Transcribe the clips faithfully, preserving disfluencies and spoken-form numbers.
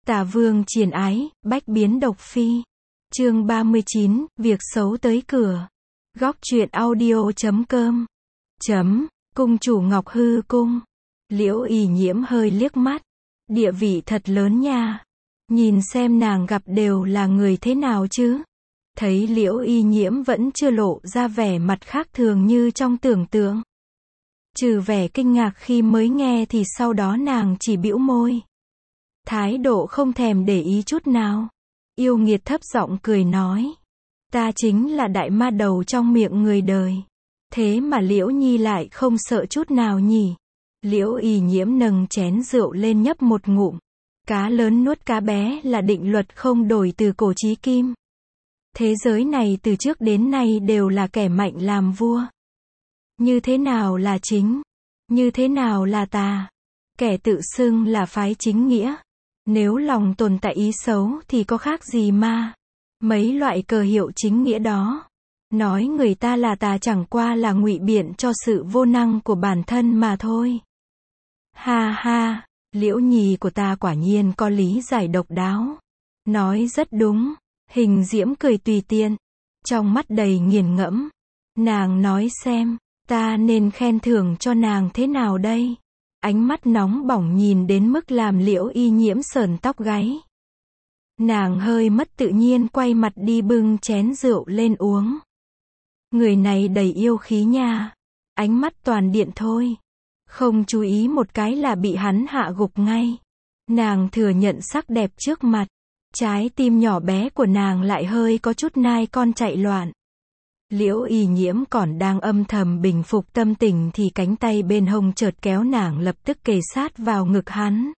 Tả Vương triền ái, bách biến độc phi. Chương ba mươi chín, việc xấu tới cửa. Góc truyện audio chấm com. Chấm, cung chủ Ngọc Hư cung. Liễu ỷ nhiễm hơi liếc mắt. Địa vị thật lớn nha. Nhìn xem nàng gặp đều là người thế nào chứ. Thấy Liễu ỷ nhiễm vẫn chưa lộ ra vẻ mặt khác thường như trong tưởng tượng. Trừ vẻ kinh ngạc khi mới nghe thì sau đó nàng chỉ bĩu môi. Thái độ không thèm để ý chút nào. Yêu nghiệt thấp giọng cười nói. Ta chính là đại ma đầu trong miệng người đời. Thế mà Liễu Nhi lại không sợ chút nào nhỉ. Liễu ỷ nhiễm nâng chén rượu lên nhấp một ngụm. Cá lớn nuốt cá bé là định luật không đổi từ cổ chí kim. Thế giới này từ trước đến nay đều là kẻ mạnh làm vua. Như thế nào là chính? Như thế nào là tà? Kẻ tự xưng là phái chính nghĩa. Nếu lòng tồn tại ý xấu thì có khác gì ma. Mấy loại cờ hiệu chính nghĩa đó. Nói người ta là tà chẳng qua là ngụy biện cho sự vô năng của bản thân mà thôi. Ha ha, Liễu Nhi của ta quả nhiên có lý giải độc đáo. Nói rất đúng. Hình diễm cười tùy tiện. Trong mắt đầy nghiền ngẫm. Nàng nói xem, ta nên khen thưởng cho nàng thế nào đây? Ánh mắt nóng bỏng nhìn đến mức làm Liễu ỷ nhiễm sởn tóc gáy. Nàng hơi mất tự nhiên quay mặt đi bưng chén rượu lên uống. Người này đầy yêu khí nha. Ánh mắt toàn điện thôi. Không chú ý một cái là bị hắn hạ gục ngay. Nàng thừa nhận sắc đẹp trước mặt. Trái tim nhỏ bé của nàng lại hơi có chút nai con chạy loạn. Liễu ỷ nhiễm còn đang âm thầm bình phục tâm tình thì cánh tay bên hông chợt kéo nàng lập tức kề sát vào ngực hắn.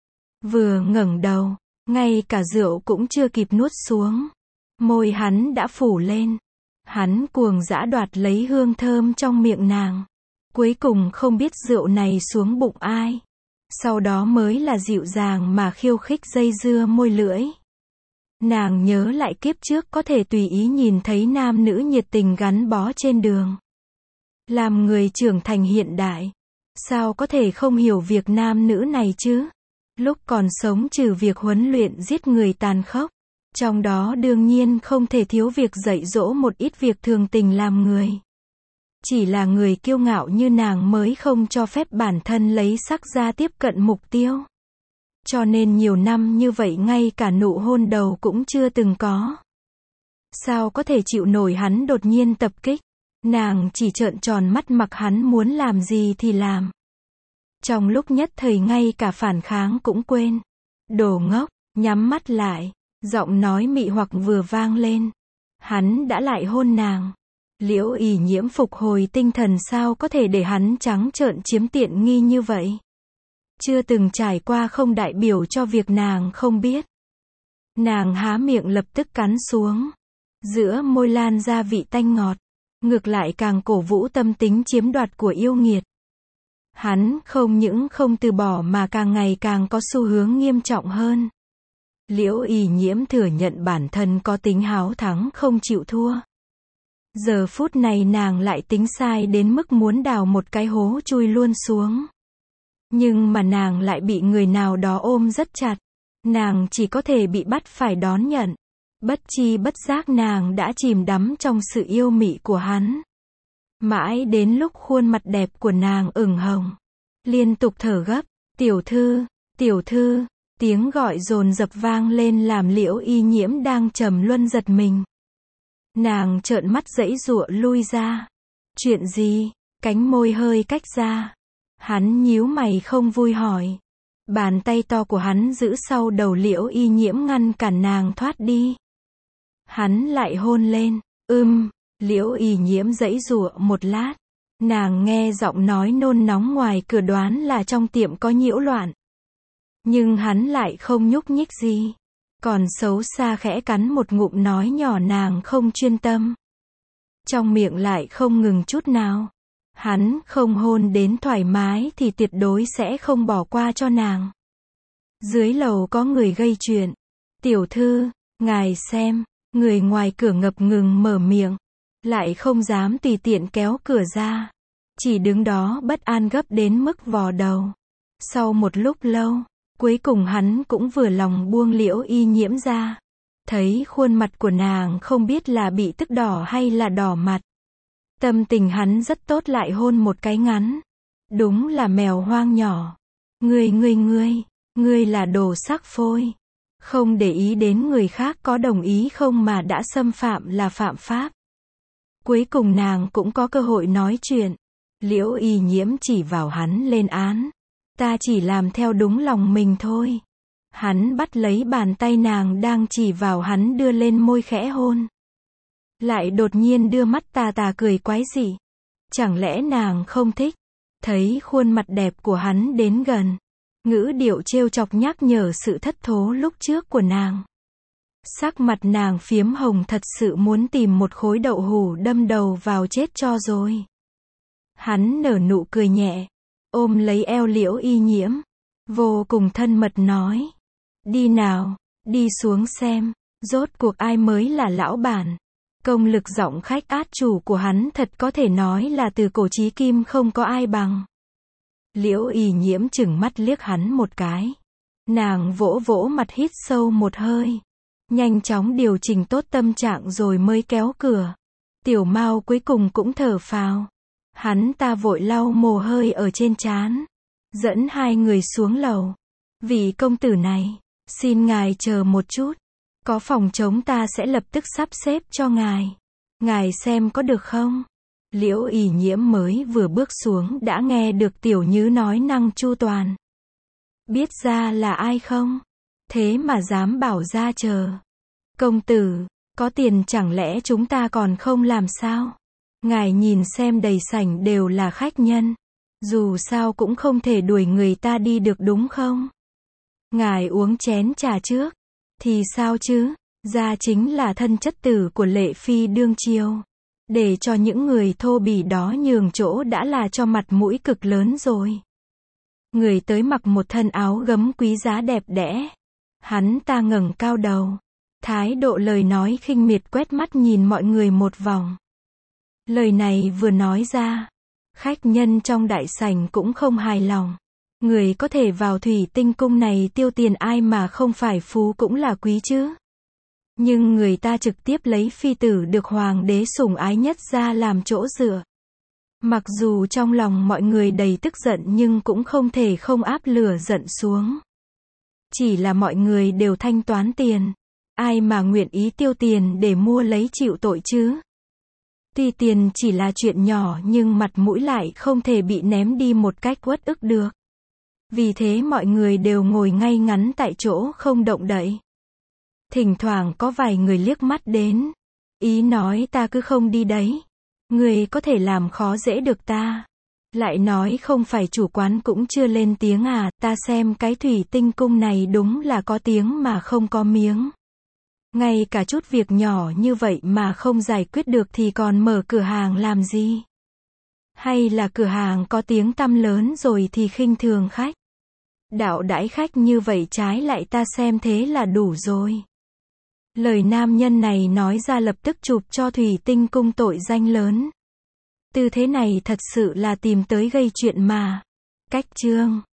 Vừa ngẩng đầu, ngay cả rượu cũng chưa kịp nuốt xuống. Môi hắn đã phủ lên. Hắn cuồng dã đoạt lấy hương thơm trong miệng nàng. Cuối cùng không biết rượu này xuống bụng ai. Sau đó mới là dịu dàng mà khiêu khích dây dưa môi lưỡi. Nàng nhớ lại kiếp trước có thể tùy ý nhìn thấy nam nữ nhiệt tình gắn bó trên đường. Làm người trưởng thành hiện đại, sao có thể không hiểu việc nam nữ này chứ? Lúc còn sống trừ việc huấn luyện giết người tàn khốc, trong đó đương nhiên không thể thiếu việc dạy dỗ một ít việc thường tình làm người. Chỉ là người kiêu ngạo như nàng mới không cho phép bản thân lấy sắc ra tiếp cận mục tiêu. Cho nên nhiều năm như vậy ngay cả nụ hôn đầu cũng chưa từng có. Sao có thể chịu nổi hắn đột nhiên tập kích? Nàng chỉ trợn tròn mắt mặc hắn muốn làm gì thì làm. Trong lúc nhất thời ngay cả phản kháng cũng quên. Đồ ngốc, nhắm mắt lại. Giọng nói mị hoặc vừa vang lên. Hắn đã lại hôn nàng. Liễu ỷ nhiễm phục hồi tinh thần sao có thể để hắn trắng trợn chiếm tiện nghi như vậy. Chưa từng trải qua không đại biểu cho việc nàng không biết. Nàng há miệng lập tức cắn xuống. Giữa môi lan ra vị tanh ngọt. Ngược lại càng cổ vũ tâm tính chiếm đoạt của yêu nghiệt. Hắn không những không từ bỏ mà càng ngày càng có xu hướng nghiêm trọng hơn. Liễu ỷ nhiễm thừa nhận bản thân có tính háo thắng không chịu thua. Giờ phút này nàng lại tính sai đến mức muốn đào một cái hố chui luôn xuống. Nhưng mà nàng lại bị người nào đó ôm rất chặt. Nàng chỉ có thể bị bắt phải đón nhận. Bất chi bất giác nàng đã chìm đắm trong sự yêu mị của hắn. Mãi đến lúc khuôn mặt đẹp của nàng ửng hồng. Liên tục thở gấp. Tiểu thư, tiểu thư. Tiếng gọi dồn dập vang lên làm Liễu ỷ nhiễm đang trầm luân giật mình. Nàng trợn mắt giãy giụa lui ra. Chuyện gì? Cánh môi hơi cách ra. Hắn nhíu mày không vui hỏi. Bàn tay to của hắn giữ sau đầu Liễu ỷ nhiễm ngăn cản nàng thoát đi. Hắn lại hôn lên. Ưm, Liễu ỷ nhiễm giãy giụa một lát. Nàng nghe giọng nói nôn nóng ngoài cửa đoán là trong tiệm có nhiễu loạn. Nhưng hắn lại không nhúc nhích gì. Còn xấu xa khẽ cắn một ngụm nói nhỏ nàng không chuyên tâm. Trong miệng lại không ngừng chút nào. Hắn không hôn đến thoải mái thì tuyệt đối sẽ không bỏ qua cho nàng. Dưới lầu có người gây chuyện. Tiểu thư, ngài xem, người ngoài cửa ngập ngừng mở miệng. Lại không dám tùy tiện kéo cửa ra. Chỉ đứng đó bất an gấp đến mức vò đầu. Sau một lúc lâu, Cuối cùng hắn cũng vừa lòng buông Liễu Y Nhiễm ra. Thấy khuôn mặt của nàng không biết là bị tức đỏ hay là đỏ mặt. Tâm tình hắn rất tốt, lại hôn một cái ngắn. Đúng là mèo hoang nhỏ. Ngươi ngươi ngươi, ngươi là đồ sắc phôi. Không để ý đến người khác có đồng ý không mà đã xâm phạm là phạm pháp. Cuối cùng nàng cũng có cơ hội nói chuyện. Liễu Y Nhiễm chỉ vào hắn lên án. Ta chỉ làm theo đúng lòng mình thôi. Hắn bắt lấy bàn tay nàng đang chỉ vào hắn đưa lên môi khẽ hôn. Lại đột nhiên đưa mắt tà tà cười quái dị. Chẳng lẽ nàng không thích? Thấy khuôn mặt đẹp của hắn đến gần. Ngữ điệu trêu chọc nhắc nhở sự thất thố lúc trước của nàng. Sắc mặt nàng phiếm hồng, thật sự muốn tìm một khối đậu hũ đâm đầu vào chết cho rồi. Hắn nở nụ cười nhẹ. Ôm lấy eo Liễu Y Nhiễm. Vô cùng thân mật nói. Đi nào, đi xuống xem. Rốt cuộc ai mới là lão bản. Công lực giọng khách át chủ của hắn thật có thể nói là từ cổ chí kim không có ai bằng. Liễu Y Nhiễm chừng mắt liếc hắn một cái. Nàng vỗ vỗ mặt hít sâu một hơi. Nhanh chóng điều chỉnh tốt tâm trạng rồi mới kéo cửa. Tiểu Mao cuối cùng cũng thở phào. Hắn ta vội lau mồ hôi ở trên trán. Dẫn hai người xuống lầu. Vị công tử này, xin ngài chờ một chút. Có phòng trống ta sẽ lập tức sắp xếp cho ngài. Ngài xem có được không? Liễu Y Nhiễm mới vừa bước xuống đã nghe được Tiểu Nhứ nói năng chu toàn. Biết ra là ai không? Thế mà dám bảo ra chờ. Công tử, có tiền chẳng lẽ chúng ta còn không làm sao? Ngài nhìn xem đầy sảnh đều là khách nhân. Dù sao cũng không thể đuổi người ta đi được đúng không? Ngài uống chén trà trước. Thì sao chứ? Gia chính là thân chất tử của Lệ Phi đương triều. Để cho những người thô bỉ đó nhường chỗ đã là cho mặt mũi cực lớn rồi. Người tới mặc một thân áo gấm quý giá đẹp đẽ. Hắn ta ngẩng cao đầu. Thái độ lời nói khinh miệt, quét mắt nhìn mọi người một vòng. Lời này vừa nói ra, khách nhân trong đại sảnh cũng không hài lòng. Người có thể vào Thủy Tinh cung này tiêu tiền ai mà không phải phú cũng là quý chứ. Nhưng người ta trực tiếp lấy phi tử được hoàng đế sủng ái nhất ra làm chỗ dựa. Mặc dù trong lòng mọi người đầy tức giận nhưng cũng không thể không áp lửa giận xuống. Chỉ là mọi người đều thanh toán tiền. Ai mà nguyện ý tiêu tiền để mua lấy chịu tội chứ? Tuy tiền chỉ là chuyện nhỏ nhưng mặt mũi lại không thể bị ném đi một cách uất ức được. Vì thế mọi người đều ngồi ngay ngắn tại chỗ không động đậy. Thỉnh thoảng có vài người liếc mắt đến. Ý nói ta cứ không đi đấy. Người có thể làm khó dễ được ta. Lại nói không phải chủ quán cũng chưa lên tiếng à, ta xem cái Thủy Tinh cung này đúng là có tiếng mà không có miếng. Ngay cả chút việc nhỏ như vậy mà không giải quyết được thì còn mở cửa hàng làm gì? Hay là cửa hàng có tiếng tăm lớn rồi thì khinh thường khách? Đạo đãi khách như vậy trái lại ta xem thế là đủ rồi. Lời nam nhân này nói ra lập tức chụp cho Thủy Tinh cung tội danh lớn. Tư thế này thật sự là tìm tới gây chuyện mà. Cách chương